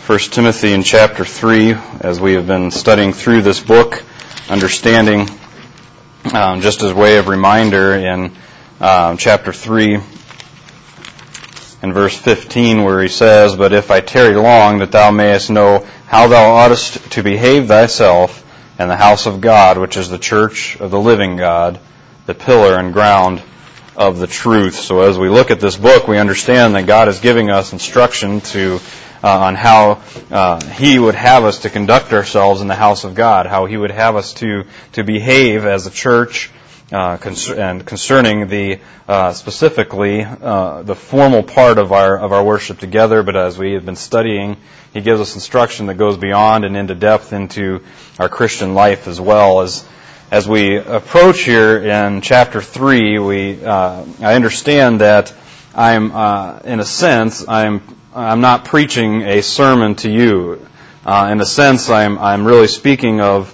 1 Timothy in chapter 3, as we have been studying through this book, understanding, just as a way of reminder, in chapter 3 in verse 15, where he says, "But if I tarry long, that thou mayest know how thou oughtest to behave thyself in the house of God, which is the church of the living God, the pillar and ground of the truth." So as we look at this book, we understand that God is giving us instruction on how He would have us to conduct ourselves in the house of God, how He would have us to behave as a church, and concerning the specifically the formal part of our worship together. But as we have been studying, He gives us instruction that goes beyond and into depth into our Christian life as well. As we approach here in chapter 3, I understand that I'm in a sense I'm not preaching a sermon to you. In a sense, I'm really speaking of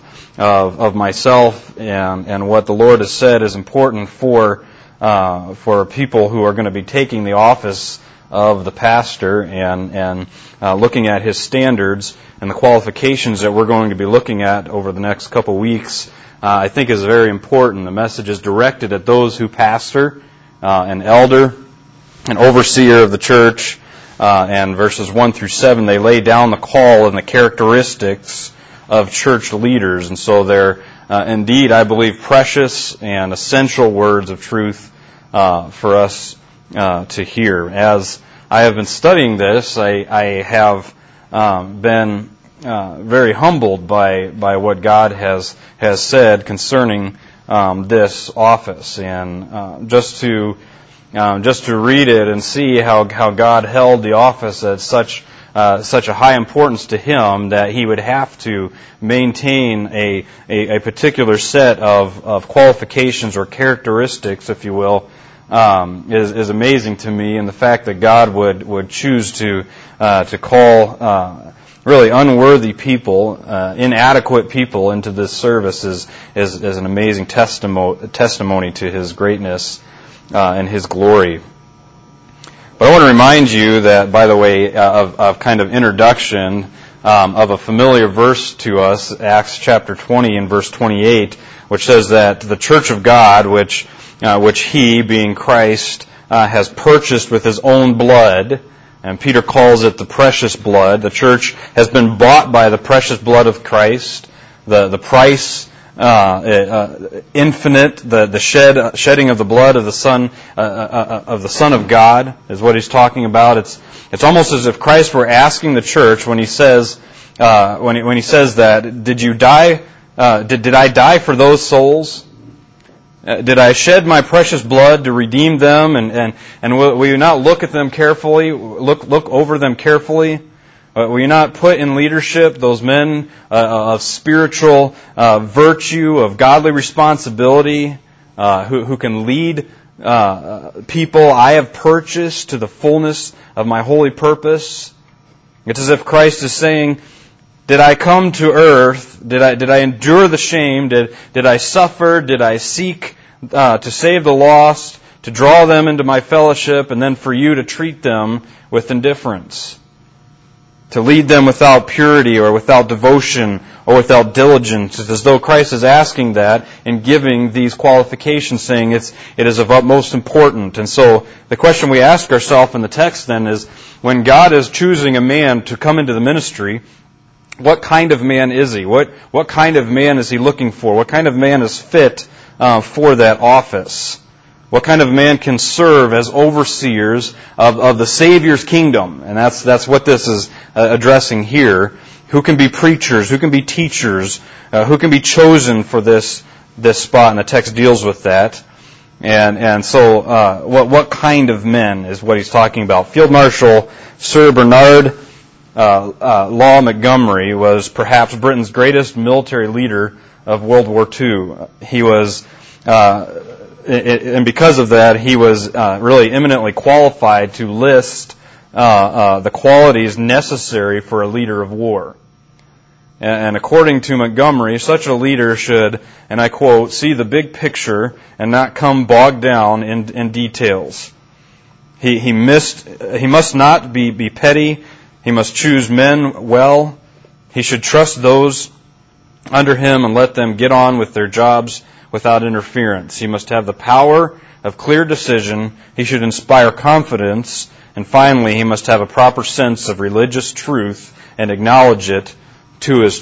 myself and what the Lord has said is important for people who are going to be taking the office of the pastor, and looking at his standards and the qualifications that we're going to be looking at over the next couple weeks. I think is very important. The message is directed at those who pastor, an elder, an overseer of the church. And verses 1 through 7, they lay down the call and the characteristics of church leaders. And so they're indeed, I believe, precious and essential words of truth for us to hear. As I have been studying this, I have been very humbled by what God has said concerning this office. And just to read it and see how God held the office at such a high importance to Him that He would have to maintain a particular set of qualifications or characteristics, if you will, is amazing to me. And the fact that God would choose to call really unworthy people, inadequate people into this service is an amazing testimony to His greatness and His glory. But I want to remind you that, by the way, of kind of introduction of a familiar verse to us, Acts chapter 20 and verse 28, which says that the church of God, which He, being Christ, has purchased with His own blood, and Peter calls it the precious blood. The church has been bought by the precious blood of Christ. The price infinite, the shedding of the blood of the Son of God is what he's talking about. It's almost as if Christ were asking the church when he says when he says that, did you die? Did I die for those souls? Did I shed my precious blood to redeem them? And will you not look at them carefully? Look over them carefully? Will you not put in leadership those men of spiritual virtue, of godly responsibility, who can lead people I have purchased to the fullness of my holy purpose? It's as if Christ is saying, did I come to earth? Did I endure the shame? Did I suffer? Did I seek to save the lost, to draw them into my fellowship, and then for you to treat them with indifference? To lead them without purity or without devotion or without diligence. It's as though Christ is asking that and giving these qualifications, saying it is of utmost importance. And so the question we ask ourselves in the text then is, when God is choosing a man to come into the ministry, what kind of man is he? What kind of man is he looking for? What kind of man is fit for that office? What kind of man can serve as overseers of the Savior's kingdom? And that's what this is addressing here. Who can be preachers? Who can be teachers? Who can be chosen for this spot? And the text deals with that. And so what kind of men is what he's talking about? Field Marshal Sir Bernard Law Montgomery was perhaps Britain's greatest military leader of World War II. He was, and because of that, he was really eminently qualified to list the qualities necessary for a leader of war. And according to Montgomery, such a leader should, and I quote, see the big picture and not come bogged down in details. He must not be petty. He must choose men well. He should trust those under him and let them get on with their jobs without interference. He must have the power of clear decision. He should inspire confidence. And finally, he must have a proper sense of religious truth and acknowledge it to his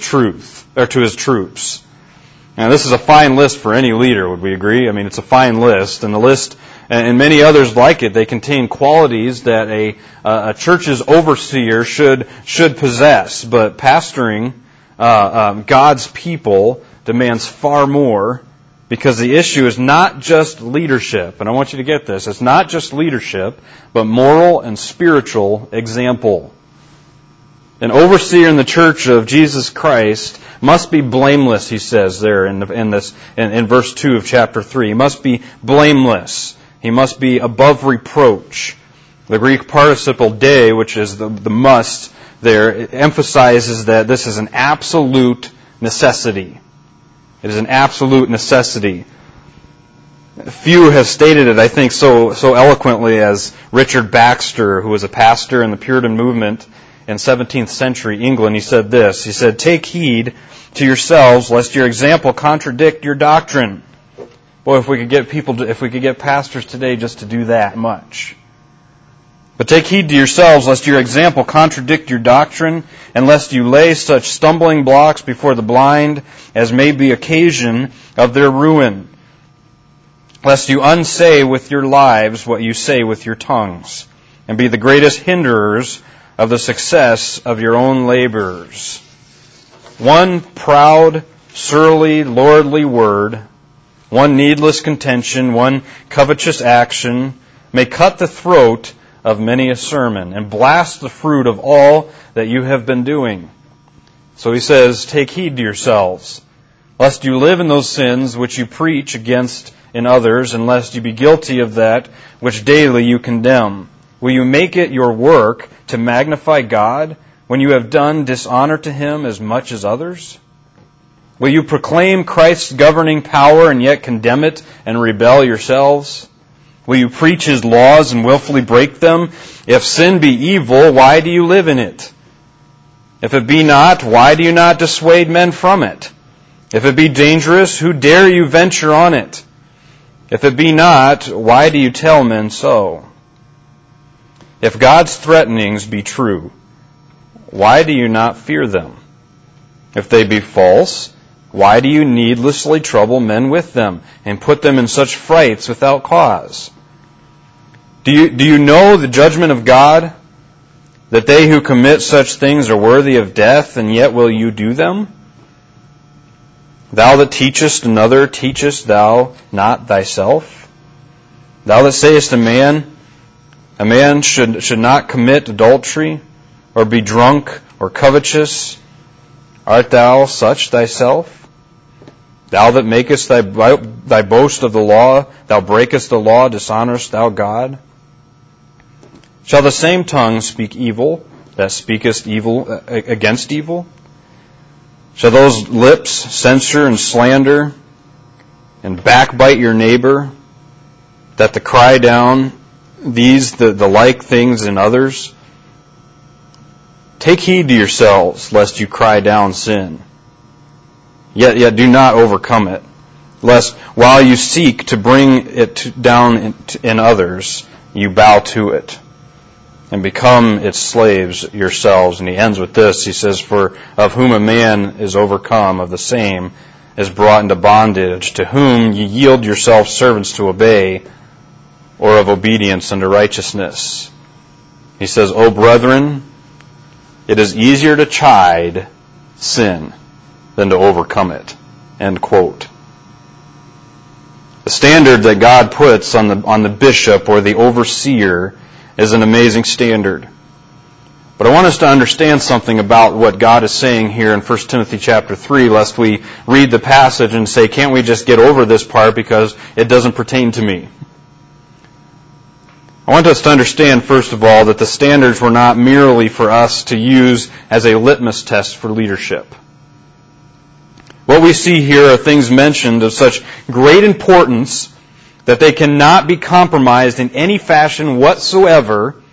troops. Now, this is a fine list for any leader, would we agree? I mean, it's a fine list, and the list and many others like it, they contain qualities that a church's overseer should possess. But pastoring God's people demands far more, because the issue is not just leadership. And I want you to get this. It's not just leadership, but moral and spiritual example. An overseer in the church of Jesus Christ must be blameless, he says there in verse 2 of chapter 3. He must be blameless. He must be above reproach. The Greek participle de, which is the must there, it emphasizes that this is an absolute necessity. It is an absolute necessity. Few have stated it, I think, so eloquently as Richard Baxter, who was a pastor in the Puritan movement in 17th century England. He said this. He said, "Take heed to yourselves, lest your example contradict your doctrine." Boy, if we could get pastors today just to do that much. But take heed to yourselves, lest your example contradict your doctrine, and lest you lay such stumbling blocks before the blind as may be occasion of their ruin. Lest you unsay with your lives what you say with your tongues, and be the greatest hinderers of the success of your own labors. One proud, surly, lordly word, one needless contention, one covetous action may cut the throat of many a sermon and blast the fruit of all that you have been doing. So he says, take heed to yourselves, lest you live in those sins which you preach against in others, and lest you be guilty of that which daily you condemn. Will you make it your work to magnify God when you have done dishonor to Him as much as others? Will you proclaim Christ's governing power and yet condemn it and rebel yourselves? Will you preach His laws and willfully break them? If sin be evil, why do you live in it? If it be not, why do you not dissuade men from it? If it be dangerous, who dare you venture on it? If it be not, why do you tell men so? If God's threatenings be true, why do you not fear them? If they be false, why do you needlessly trouble men with them and put them in such frights without cause? Do you know the judgment of God, that they who commit such things are worthy of death, and yet will you do them? Thou that teachest another, teachest thou not thyself? Thou that sayest a man should not commit adultery, or be drunk, or covetous, art thou such thyself? Thou that makest thy boast of the law, thou breakest the law, dishonorest thou God? Shall the same tongue speak evil that speakest evil against evil? Shall those lips censure and slander and backbite your neighbor, that the cry down these the like things in others? Take heed to yourselves, lest you cry down sin. Yet do not overcome it, lest while you seek to bring it down in others, you bow to it and become its slaves yourselves. And he ends with this. He says, for of whom a man is overcome, of the same is brought into bondage, to whom ye yield yourselves servants to obey, or of obedience unto righteousness. He says, O brethren, it is easier to chide sin than to overcome it. End quote. The standard that God puts on the bishop or the overseer is an amazing standard. But I want us to understand something about what God is saying here in 1 Timothy chapter 3, lest we read the passage and say, can't we just get over this part because it doesn't pertain to me? I want us to understand, first of all, that the standards were not merely for us to use as a litmus test for leadership. What we see here are things mentioned of such great importance that they cannot be compromised in any fashion whatsoever,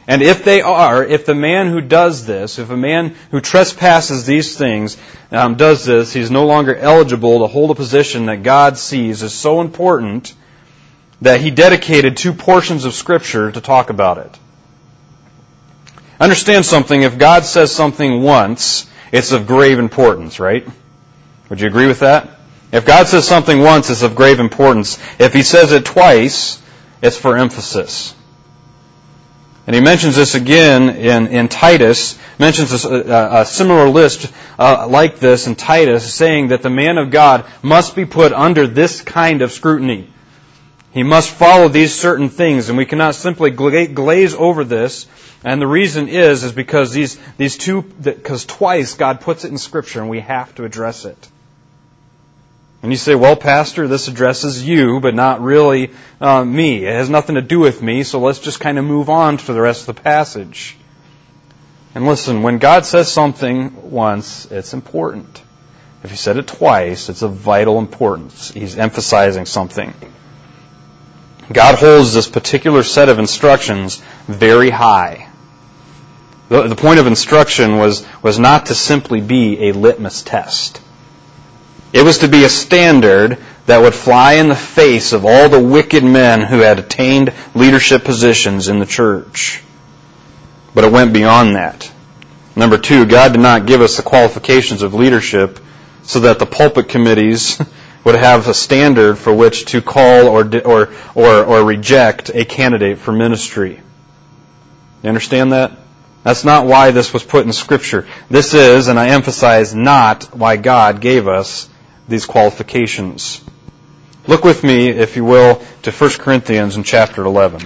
And if the man who does this, if a man who trespasses these things does this, he's no longer eligible to hold a position that God sees as so important that he dedicated 2 portions of Scripture to talk about it. Understand something, if God says something once, it's of grave importance, right? Would you agree with that? If God says something once, it's of grave importance. If He says it twice, it's for emphasis. And he mentions this again in Titus, mentions a similar list like this in Titus, saying that the man of God must be put under this kind of scrutiny. He must follow these certain things, and we cannot simply glaze over this. And the reason is because because twice God puts it in Scripture, and we have to address it. And you say, well, Pastor, this addresses you, but not really me. It has nothing to do with me, so let's just kind of move on to the rest of the passage. And listen, when God says something once, it's important. If He said it twice, it's of vital importance. He's emphasizing something. God holds this particular set of instructions very high. The point of instruction was not to simply be a litmus test. It was to be a standard that would fly in the face of all the wicked men who had attained leadership positions in the church. But it went beyond that. Number 2, God did not give us the qualifications of leadership so that the pulpit committees would have a standard for which to call or reject a candidate for ministry. You understand that? That's not why this was put in Scripture. This is, and I emphasize, not why God gave us these qualifications. Look with me, if you will, to 1 Corinthians in chapter 11.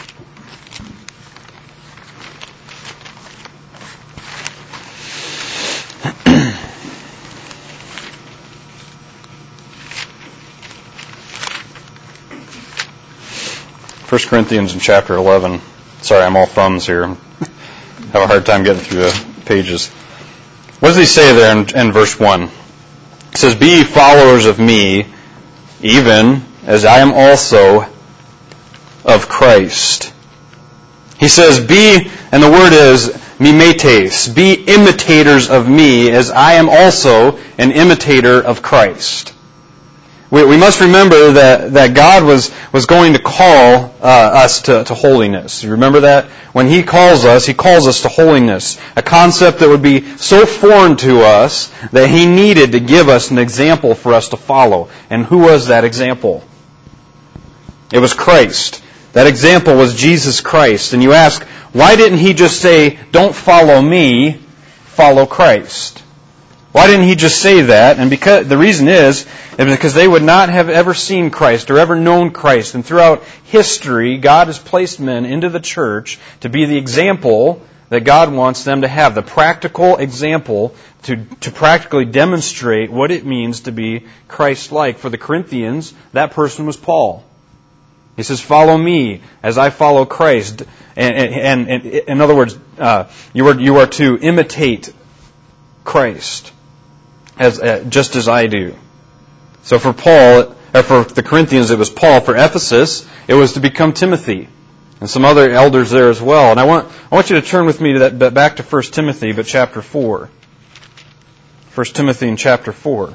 First Corinthians in chapter 11. Sorry, I'm all thumbs here. Have a hard time getting through the pages. What does he say there in verse 1? It says, "Be ye followers of me, even as I am also of Christ." He says, be, and the word is mimetes, be imitators of me as I am also an imitator of Christ. We must remember that God was going to call us to holiness. You remember that? When He calls us to holiness. A concept that would be so foreign to us that He needed to give us an example for us to follow. And who was that example? It was Christ. That example was Jesus Christ. And you ask, why didn't He just say, don't follow me, follow Christ? Why didn't He just say that? And the reason is because they would not have ever seen Christ or ever known Christ. And throughout history, God has placed men into the church to be the example that God wants them to have. The practical example to practically demonstrate what it means to be Christ-like. For the Corinthians, that person was Paul. He says, follow me as I follow Christ. And in other words, you are to imitate Christ. Just as I do. So for the Corinthians, it was Paul. For Ephesus, it was to become Timothy, and some other elders there as well. And I want you to turn with me to back to 1 Timothy, but chapter 4. 1 Timothy in chapter 4.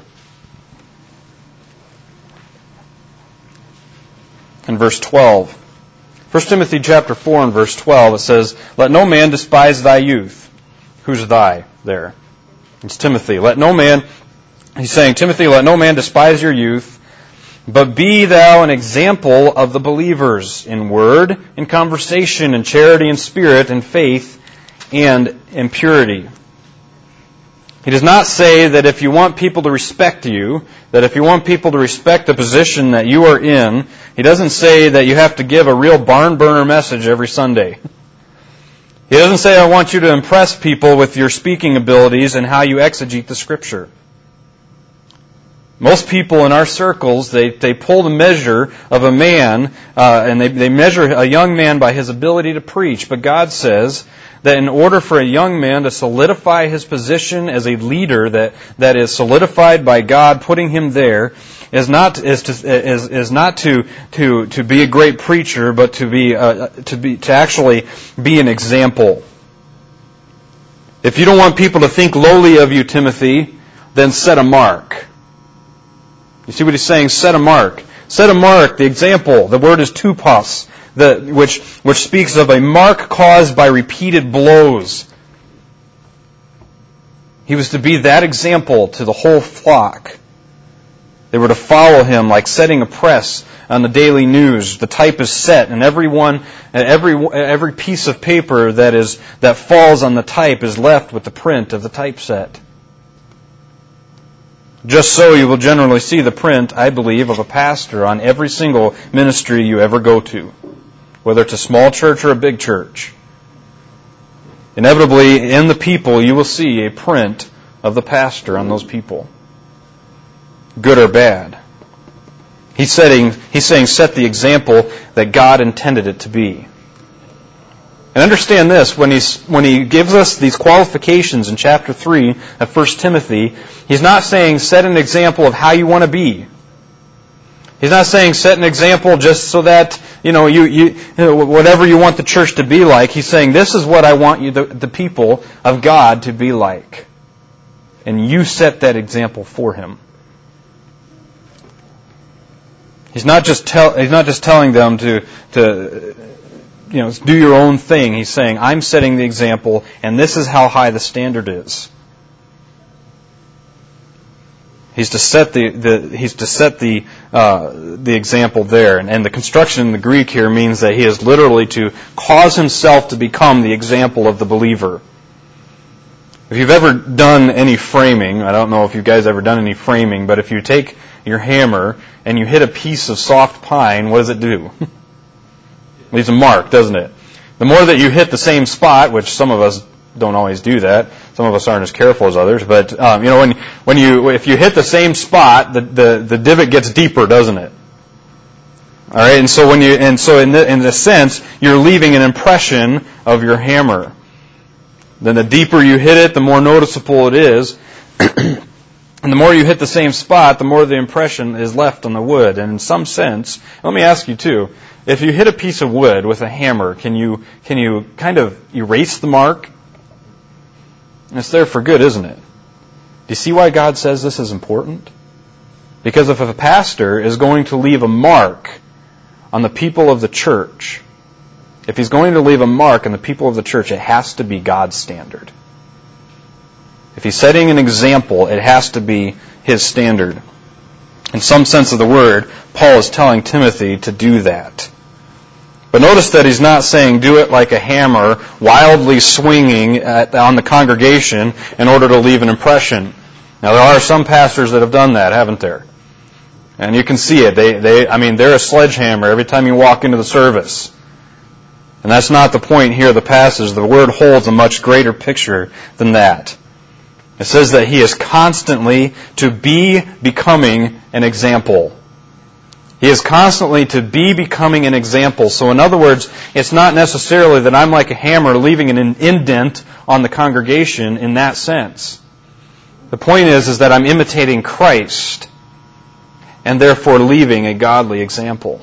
And verse 12. 1 Timothy chapter 4 and verse 12, it says, "Let no man despise thy youth." Who's thy there? It's Timothy. He's saying, Timothy, let no man despise your youth, but be thou an example of the believers in word, in conversation, in charity, in spirit, in faith, and in purity. He does not say that if you want people to respect you, that if you want people to respect the position that you are in, he doesn't say that you have to give a real barn burner message every Sunday. He doesn't say, I want you to impress people with your speaking abilities and how you exegete the Scripture. Most people in our circles, they pull the measure of a man, and they measure a young man by his ability to preach. But God says that in order for a young man to solidify his position as a leader that is solidified by God, putting him there, is not to be a great preacher, but to actually be an example. If you don't want people to think lowly of you, Timothy, then set a mark. You see what he's saying? Set a mark. Set a mark, the example. The word is tupos, which speaks of a mark caused by repeated blows. He was to be that example to the whole flock. They were to follow him like setting a press on the daily news. The type is set, and every piece of paper that falls on the type is left with the print of the typeset. Just so you will generally see the print, I believe, of a pastor on every single ministry you ever go to, whether it's a small church or a big church. Inevitably, in the people, you will see a print of the pastor on those people, good or bad. He's saying, set the example that God intended it to be. And understand this, when he gives us these qualifications in chapter 3 of 1 Timothy, he's not saying set an example of how you want to be. He's not saying set an example just so that you whatever you want the church to be like. He's saying this is what I want you, the people of God, to be like, and you set that example for him. He's not just telling them to do your own thing. He's saying I'm setting the example, and this is how high the standard is. He's to set the example there, and the construction in the Greek here means that he is literally to cause himself to become the example of the believer. If you've ever done any framing, I don't know if you guys ever done any framing, but if you take your hammer and you hit a piece of soft pine, what does it do? It leaves a mark, doesn't it? The more that you hit the same spot, which some of us don't always do that. Some of us aren't as careful as others, but if you hit the same spot, the divot gets deeper, doesn't it? All right, and so in a sense, you're leaving an impression of your hammer. Then the deeper you hit it, the more noticeable it is, and the more you hit the same spot, the more the impression is left on the wood. And in some sense, let me ask you too: if you hit a piece of wood with a hammer, can you kind of erase the mark? It's there for good, isn't it? Do you see why God says this is important? Because if a pastor is going to leave a mark on the people of the church, if he's going to leave a mark on the people of the church, it has to be God's standard. If he's setting an example, it has to be his standard. In some sense of the word, Paul is telling Timothy to do that. But notice that he's not saying do it like a hammer, wildly swinging on the congregation in order to leave an impression. Now there are some pastors that have done that, haven't there? And you can see it. They're a sledgehammer every time you walk into the service. And that's not the point here of the passage. The word holds a much greater picture than that. It says that he is constantly to be becoming an example. He is constantly to be becoming an example. So in other words, it's not necessarily that I'm like a hammer leaving an indent on the congregation in that sense. The point is that I'm imitating Christ and therefore leaving a godly example.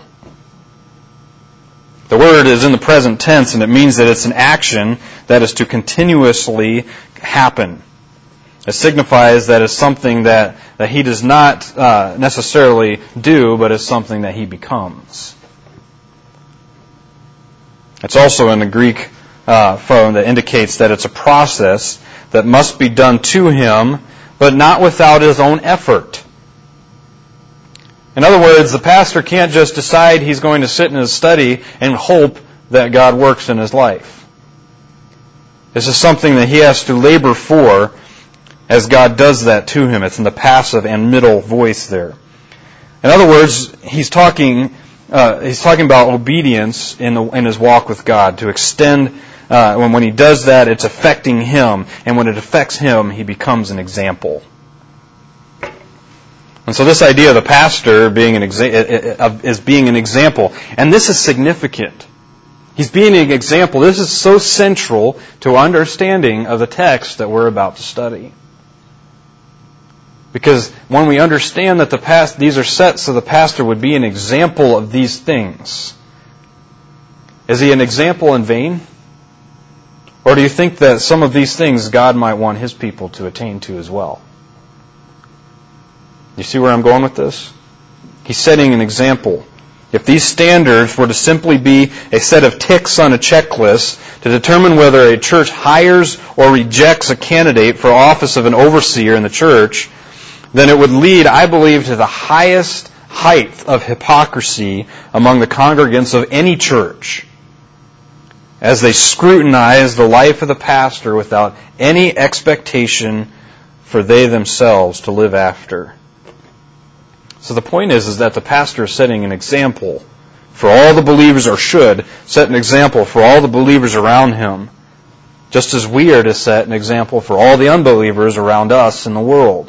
The word is in the present tense, and it means that it's an action that is to continuously happen. It signifies that it's something that he does not necessarily do, but is something that he becomes. It's also in the Greek form that indicates that it's a process that must be done to him, but not without his own effort. In other words, the pastor can't just decide he's going to sit in his study and hope that God works in his life. This is something that he has to labor for as God does that to him. It's in the passive and middle voice there. In other words, he's talking about obedience in his walk with God. To extend, when he does that, it's affecting him, and when it affects him, he becomes an example. And so this idea of the pastor being is being an example, and this is significant. He's being an example. This is so central to our understanding of the text that we're about to study. Because when we understand that these are set so the pastor would be an example of these things, is he an example in vain? Or do you think that some of these things God might want His people to attain to as well? You see where I'm going with this? He's setting an example. If these standards were to simply be a set of ticks on a checklist to determine whether a church hires or rejects a candidate for office of an overseer in the church, then it would lead, I believe, to the highest height of hypocrisy among the congregants of any church, as they scrutinize the life of the pastor without any expectation for they themselves to live after. So the point is that the pastor is setting an example for all the believers, or should set an example for all the believers around him, just as we are to set an example for all the unbelievers around us in the world.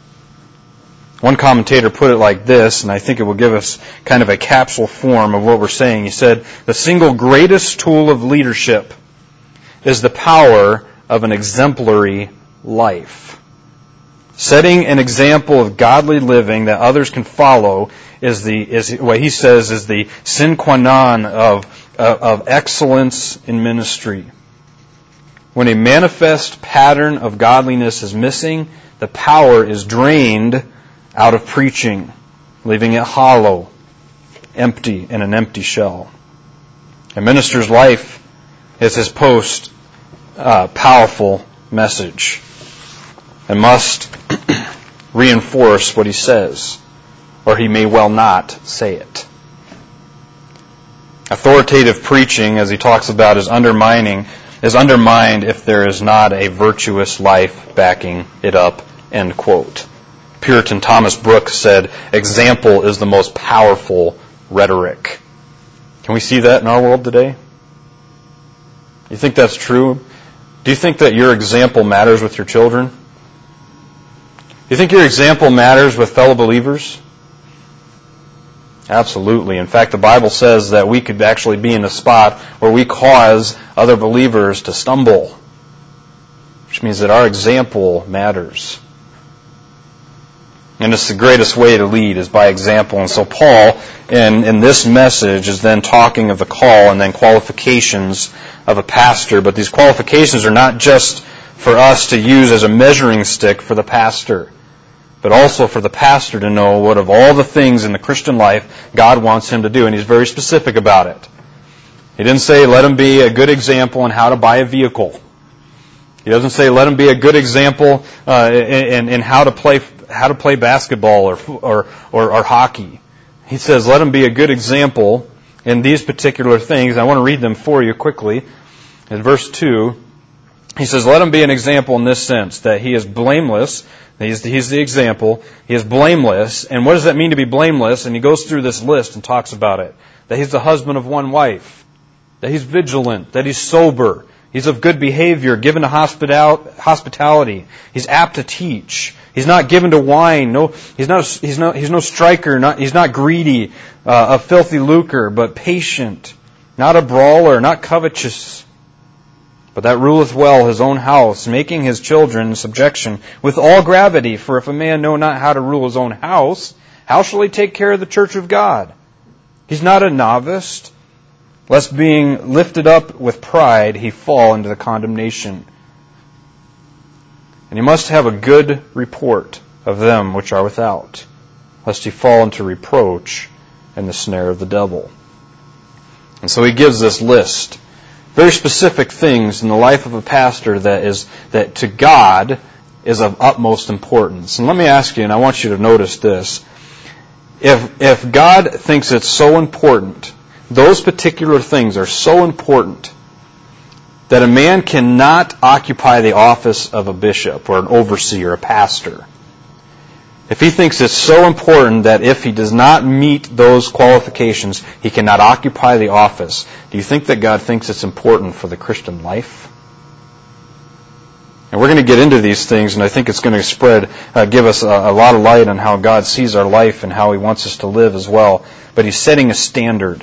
One commentator put it like this, and I think it will give us kind of a capsule form of what we're saying. He said, the single greatest tool of leadership is the power of an exemplary life. Setting an example of godly living that others can follow is what he says is the sine qua non of excellence in ministry. When a manifest pattern of godliness is missing, the power is drained out of preaching, leaving it hollow, empty, in an empty shell. A minister's life is his powerful message, and must reinforce what he says, or he may well not say it. Authoritative preaching, as he talks about, is undermined if there is not a virtuous life backing it up, end quote. Puritan Thomas Brooks said, example is the most powerful rhetoric. Can we see that in our world today? You think that's true? Do you think that your example matters with your children? Do you think your example matters with fellow believers? Absolutely. In fact, the Bible says that we could actually be in a spot where we cause other believers to stumble, which means that our example matters. And it's the greatest way to lead is by example. And so Paul, in this message, is then talking of the call and then qualifications of a pastor. But these qualifications are not just for us to use as a measuring stick for the pastor, but also for the pastor to know what of all the things in the Christian life God wants him to do. And he's very specific about it. He didn't say, let him be a good example in how to buy a vehicle. He doesn't say, let him be a good example in how to play basketball or hockey. He says, let him be a good example in these particular things. I want to read them for you quickly. In verse 2, he says, let him be an example in this sense, that he is blameless. He's the example. He is blameless. And what does that mean to be blameless? And he goes through this list and talks about it. That he's the husband of one wife. That he's vigilant. That he's sober. He's of good behavior, given to hospitality. He's apt to teach. He's not given to wine. He's no striker. He's not greedy, a filthy lucre, but patient. Not a brawler, not covetous, but that ruleth well his own house, making his children in subjection with all gravity. For if a man know not how to rule his own house, how shall he take care of the church of God? He's not a novice, lest being lifted up with pride, he fall into the condemnation. And he must have a good report of them which are without, lest he fall into reproach and the snare of the devil. And so he gives this list, very specific things in the life of a pastor that to God is of utmost importance. And let me ask you, and I want you to notice this, if God thinks it's so important, those particular things are so important that a man cannot occupy the office of a bishop or an overseer, a pastor. If he thinks it's so important that if he does not meet those qualifications, he cannot occupy the office, do you think that God thinks it's important for the Christian life? And we're going to get into these things, and I think it's going to give us a lot of light on how God sees our life and how He wants us to live as well. But He's setting a standard.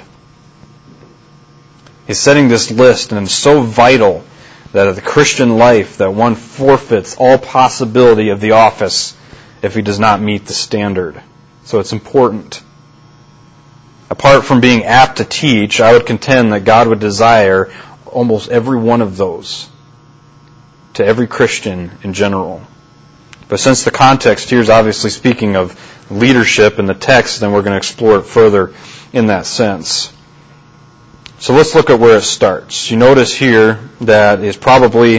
He's setting this list, and it's so vital that of the Christian life that one forfeits all possibility of the office if he does not meet the standard. So it's important. Apart from being apt to teach, I would contend that God would desire almost every one of those to every Christian in general. But since the context here is obviously speaking of leadership in the text, then we're going to explore it further in that sense. So let's look at where it starts. You notice here that is probably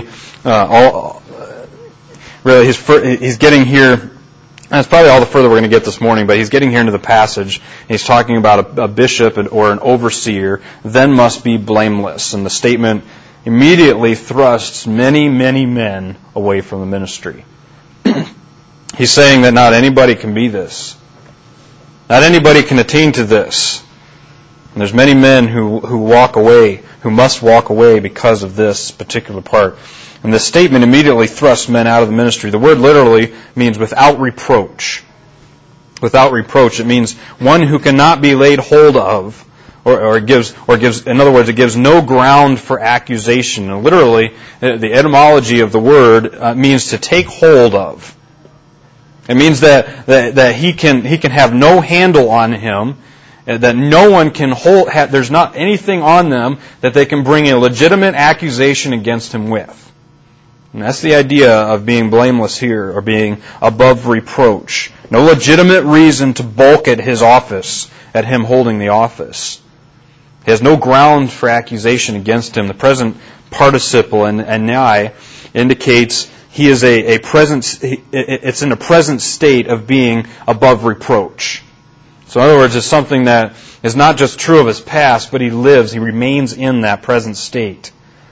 he's getting here. That's probably all the further we're going to get this morning, but he's getting here into the passage, and he's talking about a bishop or an overseer then must be blameless. And the statement immediately thrusts many, many men away from the ministry. He's saying that not anybody can be this. Not anybody can attain to this. And there's many men who walk away, who must walk away because of this particular part. And this statement immediately thrusts men out of the ministry. The word literally means without reproach. Without reproach. It means one who cannot be laid hold of, or gives, in other words, it gives no ground for accusation. And literally, the etymology of the word means to take hold of. It means that he can have no handle on him, that no one can hold. There's not anything on them that they can bring a legitimate accusation against him with. And that's the idea of being blameless here, or being above reproach. No legitimate reason to balk at his office, at him holding the office. He has no ground for accusation against him. The present participle and nigh indicates he is a present. It's in a present state of being above reproach. So in other words, it's something that is not just true of his past, but he remains in that present state.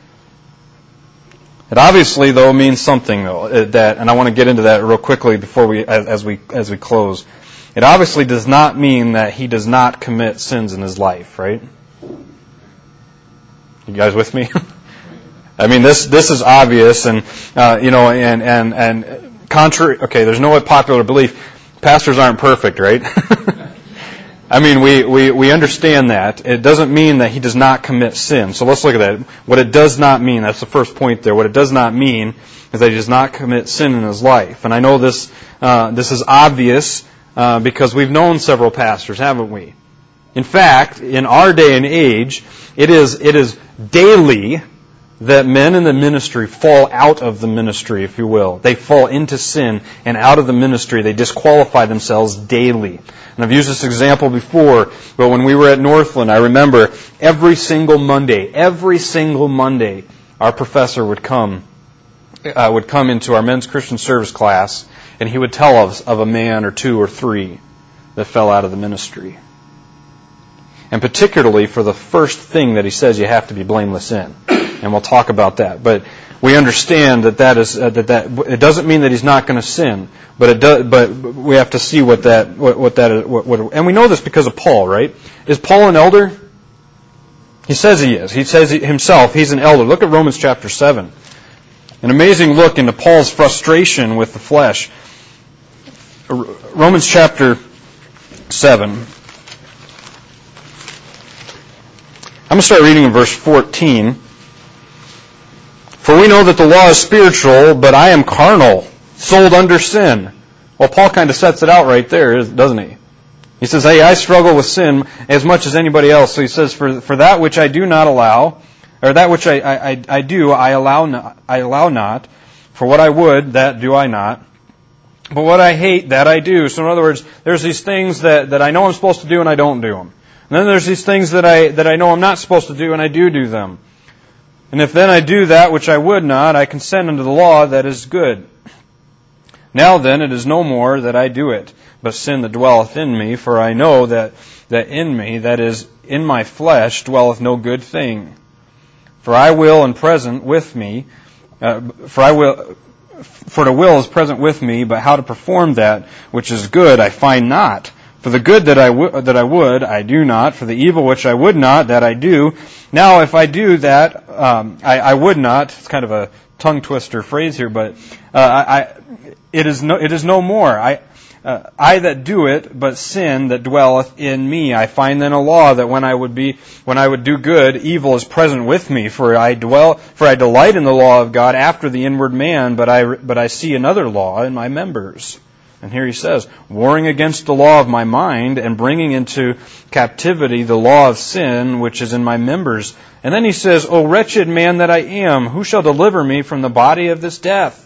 It obviously, though, means something, though, and I want to get into that real quickly before as we close. It obviously does not mean that he does not commit sins in his life, right? You guys with me? I mean, this is obvious, and contrary. Okay, there's no popular belief. Pastors aren't perfect, right? I mean, we understand that. It doesn't mean that he does not commit sin. So let's look at that. What it does not mean, that's the first point there. What it does not mean is that he does not commit sin in his life. And I know this is obvious because we've known several pastors, haven't we? In fact, in our day and age, it is daily that men in the ministry fall out of the ministry, if you will. They fall into sin and out of the ministry. They disqualify themselves daily. And I've used this example before, but when we were at Northland, I remember every single Monday, our professor would come into our men's Christian service class, and he would tell us of a man or two or three that fell out of the ministry. And particularly for the first thing that he says you have to be blameless in. And we'll talk about that. But we understand that it doesn't mean that he's not going to sin, but we have to see what that is. And we know this because of Paul, right? Is Paul an elder? He says he is. He says himself he's an elder. Look at Romans chapter 7. An amazing look into Paul's frustration with the flesh. Romans chapter 7. I'm going to start reading in verse 14. For we know that the law is spiritual, but I am carnal, sold under sin. Well, Paul kind of sets it out right there, doesn't he? He says, hey, I struggle with sin as much as anybody else. So he says, for that which I do not allow, or that which I do, I allow not. For what I would, that do I not. But what I hate, that I do. So in other words, there's these things that I know I'm supposed to do and I don't do them. And then there's these things that I know I'm not supposed to do and I do them. And if then I do that which I would not, I consent unto the law that is good. Now then, it is no more that I do it, but sin that dwelleth in me, for I know that in me, that is, in my flesh, dwelleth no good thing. For the will is present with me, but how to perform that which is good I find not. For the good that I would, I do not. For the evil which I would not, that I do. Now, if I do that, I would not. It's kind of a tongue twister phrase here, but it is no more. I that do it, but sin that dwelleth in me. I find then a law that when I would do good, evil is present with me. For I delight in the law of God after the inward man, but I see another law in my members, And here he says, warring against the law of my mind and bringing into captivity the law of sin which is in my members. And then he says, O wretched man that I am, who shall deliver me from the body of this death?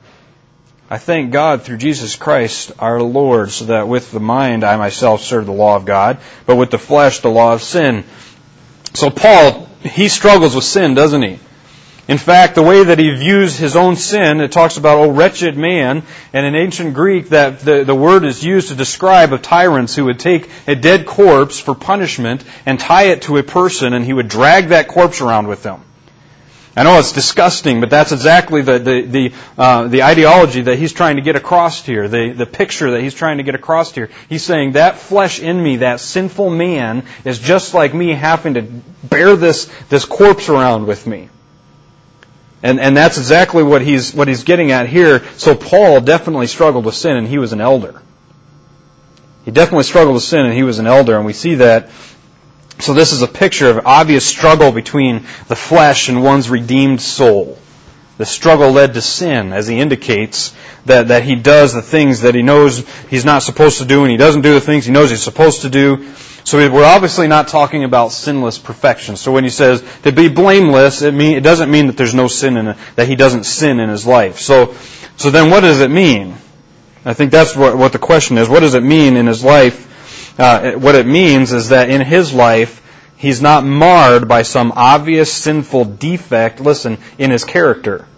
I thank God through Jesus Christ our Lord, so that with the mind I myself serve the law of God, but with the flesh the law of sin. So Paul, he struggles with sin, doesn't he? In fact, the way that he views his own sin, it talks about, O wretched man, and in ancient Greek that the word is used to describe of tyrants who would take a dead corpse for punishment and tie it to a person, and he would drag that corpse around with him. I know it's disgusting, but that's exactly the ideology that he's trying to get across here, the picture that he's trying to get across here. He's saying that flesh in me, that sinful man, is just like me having to bear this corpse around with me. And that's exactly what he's getting at here. So Paul definitely struggled with sin, and he was an elder. He definitely struggled with sin, and he was an elder, and we see that. So this is a picture of obvious struggle between the flesh and one's redeemed soul. The struggle led to sin, as he indicates that he does the things that he knows he's not supposed to do, and he doesn't do the things he knows he's supposed to do. So we're obviously not talking about sinless perfection. So when he says to be blameless, it doesn't mean that there's no sin in it, that he doesn't sin in his life. So then what does it mean? I think that's what the question is. What does it mean in his life? What it means is that in his life, he's not marred by some obvious sinful defect, in his character,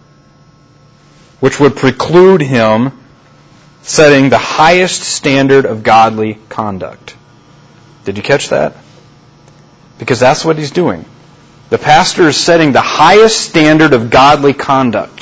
which would preclude him setting the highest standard of godly conduct. Did you catch that? Because that's what he's doing. The pastor is setting the highest standard of godly conduct.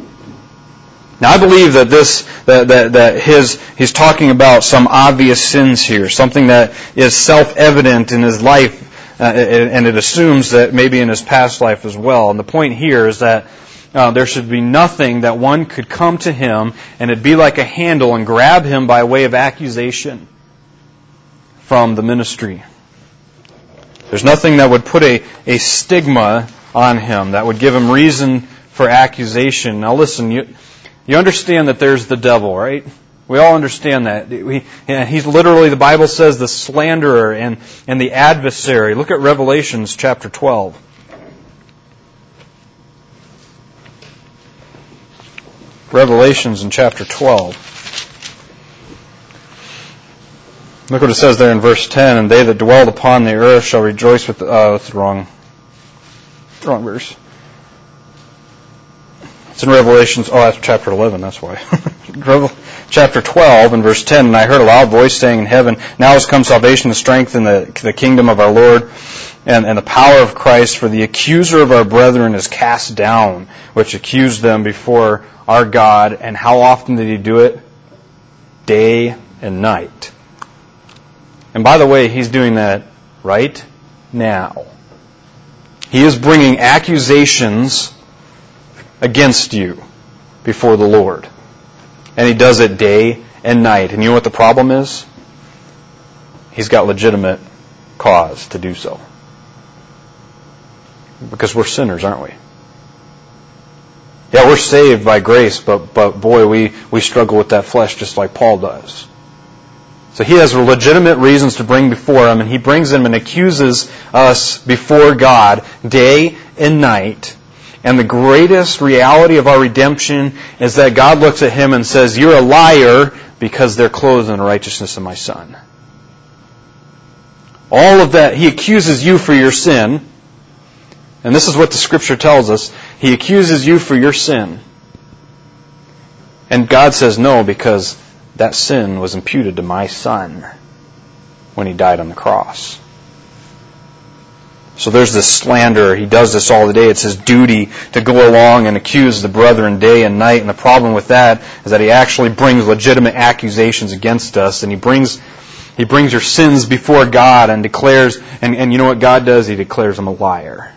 Now, I believe that he's talking about some obvious sins here, something that is self-evident in his life, and it assumes that maybe in his past life as well. And the point here is that there should be nothing that one could come to him and it'd be like a handle and grab him by way of accusation from the ministry. There's nothing that would put a stigma on him, that would give him reason for accusation. Now listen, you understand that there's the devil, right? We all understand that. He's literally, the Bible says, the slanderer and the adversary. Look at Revelations chapter 12. Revelations in chapter 12. Look what it says there in verse 10. And they that dwell upon the earth shall rejoice with... that's the wrong verse. It's in Revelations... that's chapter 11, that's why. Chapter 12 and verse 10. And I heard a loud voice saying in heaven, Now has come salvation and strength in the kingdom of our Lord and the power of Christ, for the accuser of our brethren is cast down, which accused them before our God. And how often did he do it? Day and night. And by the way, he's doing that right now. He is bringing accusations against you before the Lord. And he does it day and night. And you know what the problem is? He's got legitimate cause to do so. Because we're sinners, aren't we? Yeah, we're saved by grace, but boy, we struggle with that flesh just like Paul does. So he has legitimate reasons to bring before him, and he brings them and accuses us before God day and night. And the greatest reality of our redemption is that God looks at him and says, You're a liar because they're clothed in the righteousness of my Son. All of that, he accuses you for your sin. And this is what the Scripture tells us. He accuses you for your sin. And God says no, because that sin was imputed to my Son when he died on the cross. So there's this slanderer. He does this all the day. It's his duty to go along and accuse the brethren day and night. And the problem with that is that he actually brings legitimate accusations against us. And he brings your sins before God and declares, and you know what God does? He declares him a liar.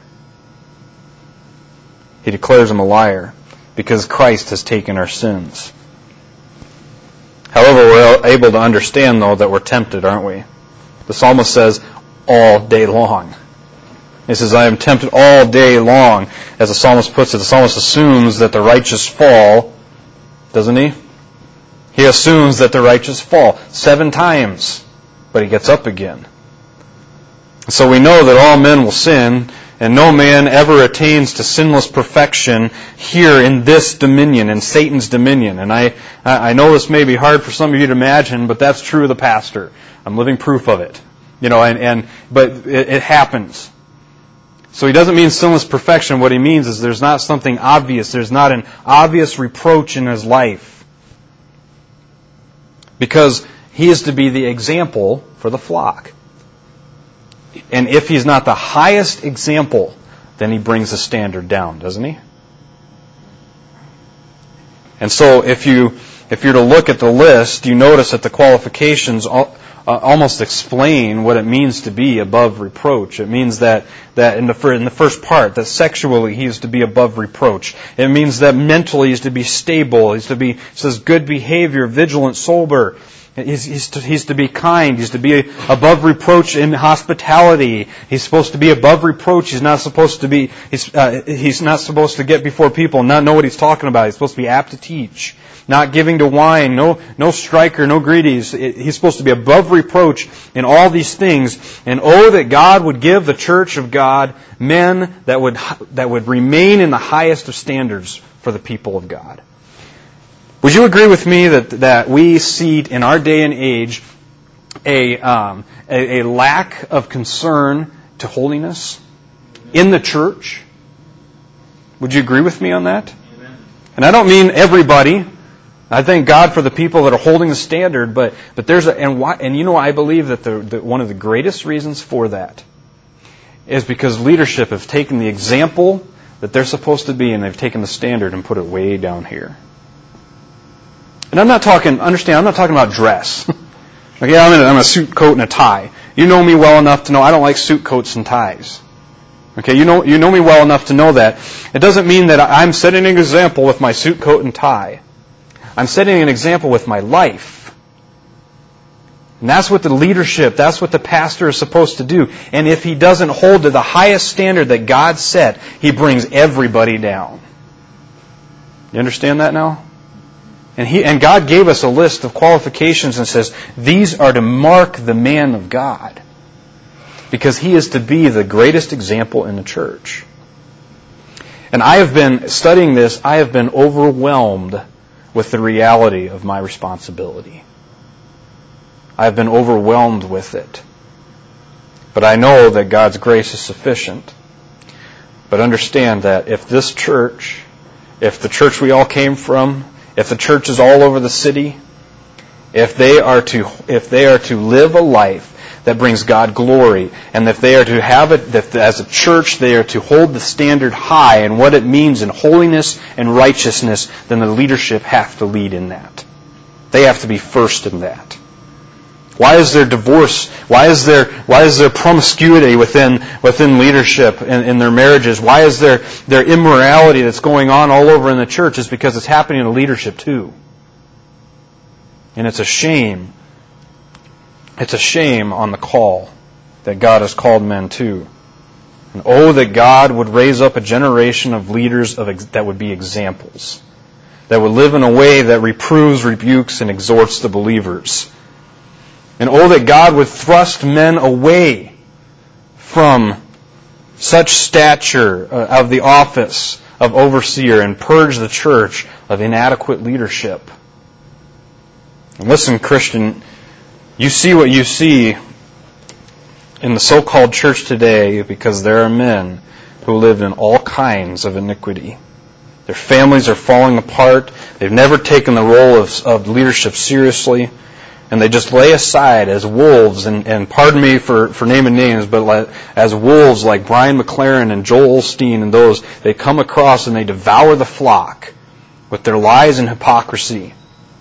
He declares him a liar because Christ has taken our sins. However, we're able to understand, though, that we're tempted, aren't we? The psalmist says, all day long. He says, I am tempted all day long. As the psalmist puts it, the psalmist assumes that the righteous fall, doesn't he? He assumes that the righteous fall 7 times, but he gets up again. So we know that all men will sin, and no man ever attains to sinless perfection here in this dominion, in Satan's dominion. And I know this may be hard for some of you to imagine, but that's true of the pastor. I'm living proof of it. But it happens. So he doesn't mean sinless perfection. What he means is there's not something obvious. There's not an obvious reproach in his life. Because he is to be the example for the flock. And if he's not the highest example, then he brings the standard down, doesn't he? And so if you're to look at the list, you notice that the qualifications almost explain what it means to be above reproach. It means that in the first part, that sexually he is to be above reproach. It means that mentally he is to be stable. He's to be, it says, good behavior, vigilant, sober. He's to be kind. He's to be above reproach in hospitality. He's supposed to be above reproach. He's not supposed to be. He's not supposed to get before people and not know what he's talking about. He's supposed to be apt to teach. Not giving to wine. No striker. No greedy. He's supposed to be above reproach in all these things. And oh, that God would give the church of God men that would remain in the highest of standards for the people of God. Would you agree with me that we see in our day and age a lack of concern to holiness in the church? Would you agree with me on that? Amen. And I don't mean everybody. I thank God for the people that are holding the standard, but there's I believe that one of the greatest reasons for that is because leadership have taken the example that they're supposed to be and they've taken the standard and put it way down here. And I'm not talking about dress. Okay, I'm in a suit, coat, and a tie. You know me well enough to know I don't like suit coats and ties. Okay, you know me well enough to know that. It doesn't mean that I'm setting an example with my suit, coat, and tie. I'm setting an example with my life. And that's what that's what the pastor is supposed to do. And if he doesn't hold to the highest standard that God set, he brings everybody down. You understand that now? And God gave us a list of qualifications and says, these are to mark the man of God. Because he is to be the greatest example in the church. And I have been studying this, I have been overwhelmed with the reality of my responsibility. I have been overwhelmed with it. But I know that God's grace is sufficient. But understand that if the church we all came from, if the churches all over the city, if they are to live a life that brings God glory, and if they are to have it, that as a church they are to hold the standard high and what it means in holiness and righteousness, then the leadership have to lead in that. They have to be first in that. Why is there divorce? Why is there promiscuity within leadership in their marriages? Why is there immorality that's going on all over in the church? It's because it's happening in leadership too. And it's a shame. It's a shame on the call that God has called men to. And oh, that God would raise up a generation of leaders that would be examples. That would live in a way that reproves, rebukes, and exhorts the believers. And oh, that God would thrust men away from such stature of the office of overseer and purge the church of inadequate leadership. And listen, Christian, you see what you see in the so-called church today because there are men who live in all kinds of iniquity. Their families are falling apart. They've never taken the role of leadership seriously. And they just lay aside as wolves, and pardon me for naming names, but as wolves like Brian McLaren and Joel Osteen and those, they come across and they devour the flock with their lies and hypocrisy.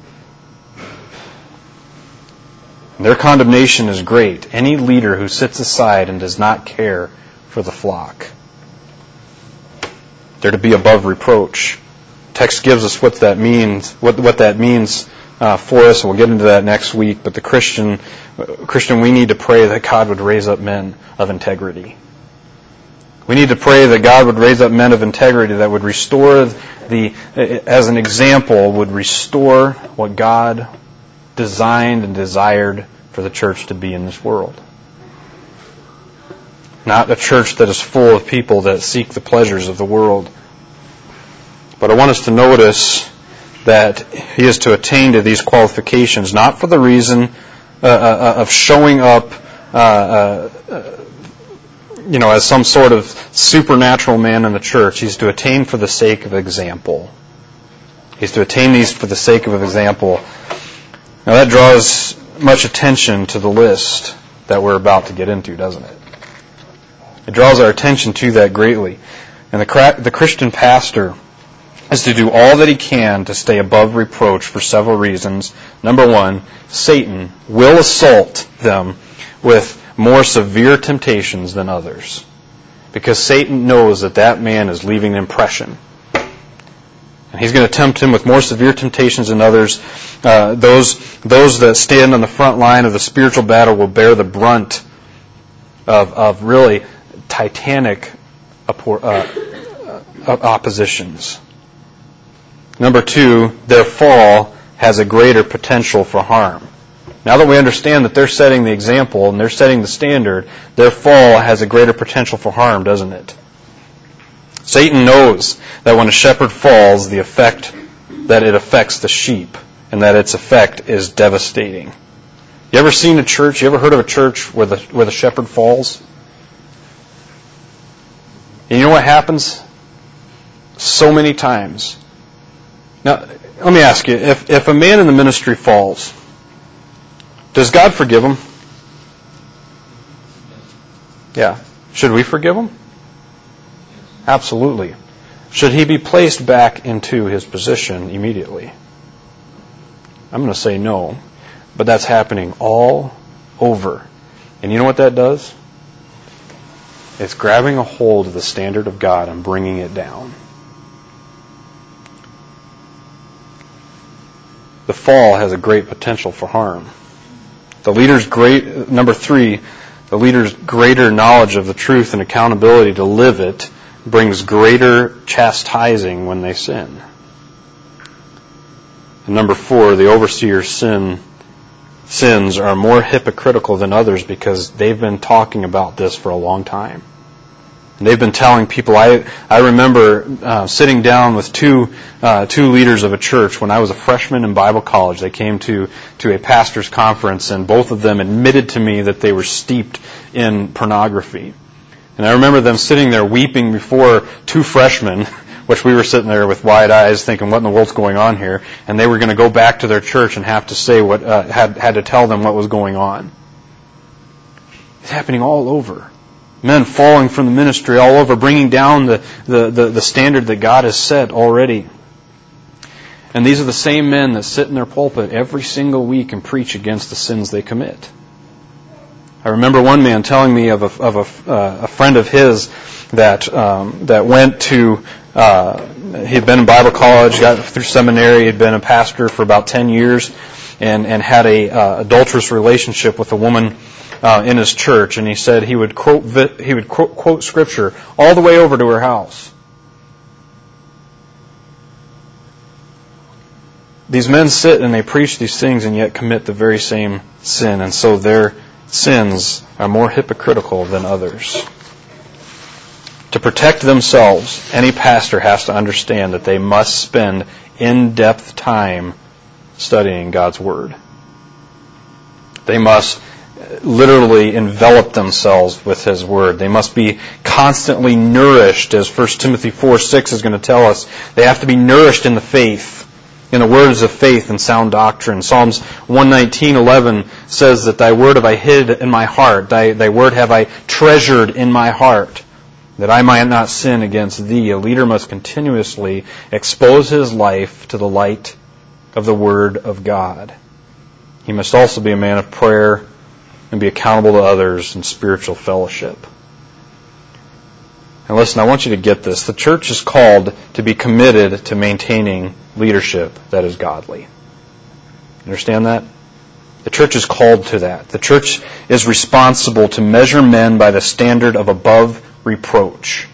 Their condemnation is great. Any leader who sits aside and does not care for the flock. They're to be above reproach. Text gives us what that means, what that means for us. We'll get into that next week. But the Christian, we need to pray that God would raise up men of integrity. We need to pray that God would raise up men of integrity that would restore as an example, would restore what God designed and desired for the church to be in this world. Not a church that is full of people that seek the pleasures of the world. But I want us to notice that he is to attain to these qualifications, not for the reason of showing up as some sort of supernatural man in the church. He's to attain for the sake of example. He's to attain these for the sake of example. Now that draws much attention to the list that we're about to get into, doesn't it? It draws our attention to that greatly. And the Christian pastor is to do all that he can to stay above reproach for several reasons. Number one, Satan will assault them with more severe temptations than others, because Satan knows that man is leaving an impression. And he's going to tempt him with more severe temptations than others. Those that stand on the front line of the spiritual battle will bear the brunt of really titanic oppositions. Number two, their fall has a greater potential for harm. Now that we understand that they're setting the example and they're setting the standard, their fall has a greater potential for harm, doesn't it? Satan knows that when a shepherd falls, the effect that it affects the sheep, and that its effect is devastating. You ever seen a church? You ever heard of a church where the shepherd falls? And you know what happens? So many times. Now, let me ask you, if a man in the ministry falls, does God forgive him? Yeah. Should we forgive him? Absolutely. Should he be placed back into his position immediately? I'm going to say no, but that's happening all over. And you know what that does? It's grabbing a hold of the standard of God and bringing it down. The fall has a great potential for harm. Number three, the leader's greater knowledge of the truth and accountability to live it brings greater chastising when they sin. And number four, the overseer's sins are more hypocritical than others because they've been talking about this for a long time. And they've been telling people. I remember sitting down with two leaders of a church when I was a freshman in Bible college. They came to a pastor's conference, and both of them admitted to me that they were steeped in pornography. And I remember them sitting there weeping before two freshmen, which we were sitting there with wide eyes thinking, what in the world's going on here? And they were going to go back to their church and have to say had to tell them what was going on. It's happening all over. Men falling from the ministry all over, bringing down the standard that God has set already. And these are the same men that sit in their pulpit every single week and preach against the sins they commit. I remember one man telling me of a friend of his that went to, he had been in Bible college, got through seminary, had been a pastor for about 10 years, and had a adulterous relationship with a woman in his church. And he said he would quote scripture all the way over to her house. These men sit and they preach these things and yet commit the very same sin, and so their sins are more hypocritical than others. To protect themselves, any pastor has to understand that they must spend in-depth time studying God's Word. They must literally envelop themselves with His Word. They must be constantly nourished, as 1 Timothy 4:6 is going to tell us. They have to be nourished in the faith, in the words of faith and sound doctrine. Psalms 119:11 says that Thy word have I hid in my heart, Thy word have I treasured in my heart, that I might not sin against Thee. A leader must continuously expose his life to the light of the Word of God. He must also be a man of prayer and be accountable to others in spiritual fellowship. And listen, I want you to get this. The church is called to be committed to maintaining leadership that is godly. Understand that? The church is called to that. The church is responsible to measure men by the standard of above reproach.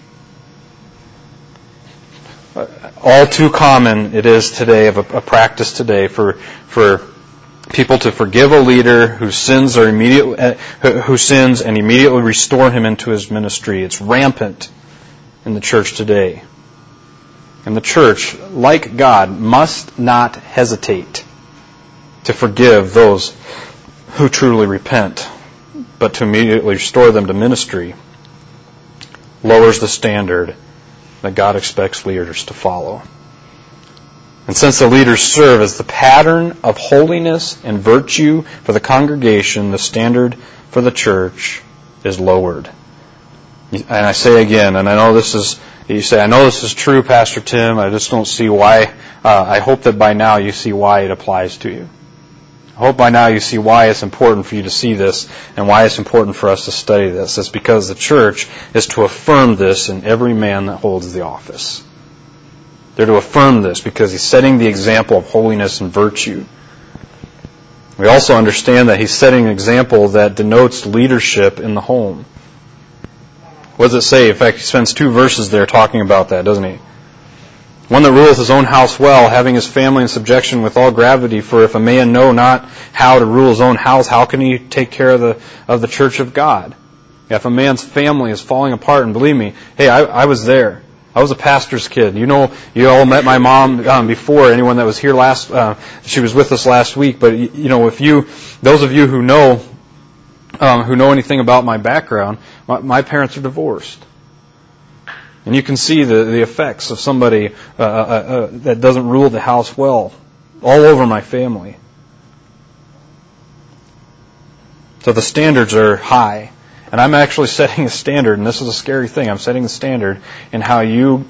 All too common it is today, of a practice today, for people to forgive a leader who sins and immediately restore him into his ministry. It's rampant in the church today. And the church, like God, must not hesitate to forgive those who truly repent, but to immediately restore them to ministry lowers the standard that God expects leaders to follow. And since the leaders serve as the pattern of holiness and virtue for the congregation, the standard for the church is lowered. And I say again, and I know this is, you say, I know this is true, Pastor Tim, I just don't see why. I hope that by now you see why it applies to you. I hope by now you see why it's important for you to see this and why it's important for us to study this. It's because the church is to affirm this in every man that holds the office. They're to affirm this because he's setting the example of holiness and virtue. We also understand that he's setting an example that denotes leadership in the home. What does it say? In fact, he spends 2 verses there talking about that, doesn't he? One that ruleth his own house well, having his family in subjection with all gravity. For if a man know not how to rule his own house, how can he take care of the church of God? If a man's family is falling apart, and believe me, hey, I was there. I was a pastor's kid. You know, you all met my mom before. Anyone that was here she was with us last week. But you know, those of you who know anything about my background, my parents are divorced. And you can see the effects of somebody that doesn't rule the house well all over my family. So the standards are high. And I'm actually setting a standard, and this is a scary thing. I'm setting a standard in how you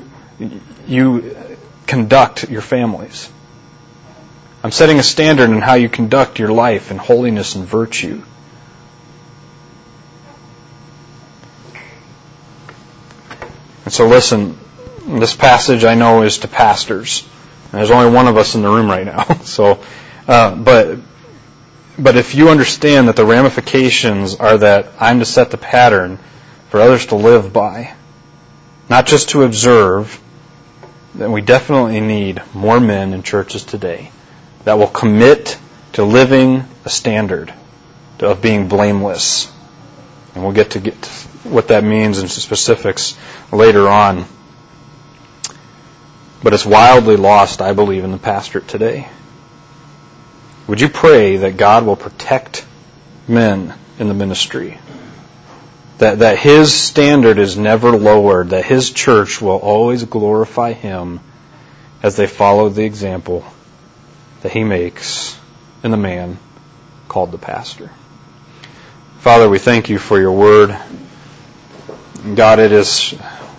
conduct your families. I'm setting a standard in how you conduct your life in holiness and virtue. And so listen, this passage I know is to pastors. And there's only one of us in the room right now. So, but if you understand that the ramifications are that I'm to set the pattern for others to live by, not just to observe, then we definitely need more men in churches today that will commit to living a standard of being blameless. And we'll get to what that means in specifics later on. But it's wildly lost, I believe, in the pastorate today. Would you pray that God will protect men in the ministry? That His standard is never lowered, that His church will always glorify Him as they follow the example that He makes in the man called the pastor. Father, we thank You for Your word. God, it is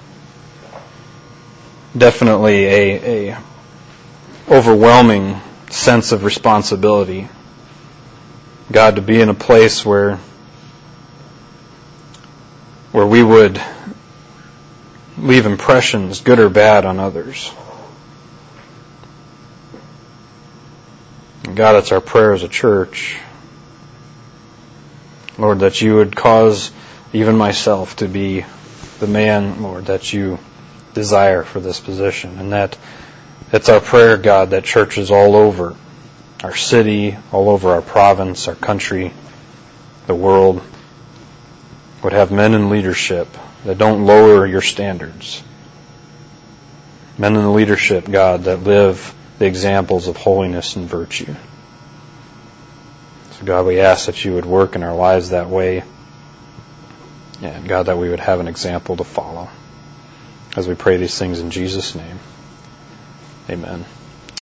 definitely a overwhelming sense of responsibility, God, to be in a place where we would leave impressions, good or bad, on others. And God, it's our prayer as a church, Lord, that You would cause even myself to be the man, Lord, that You desire for this position, and that it's our prayer, God, that churches all over our city, all over our province, our country, the world, would have men in leadership that don't lower Your standards. Men in leadership, God, that live the examples of holiness and virtue. So, God, we ask that You would work in our lives that way. And, God, that we would have an example to follow. As we pray these things in Jesus' name. Amen.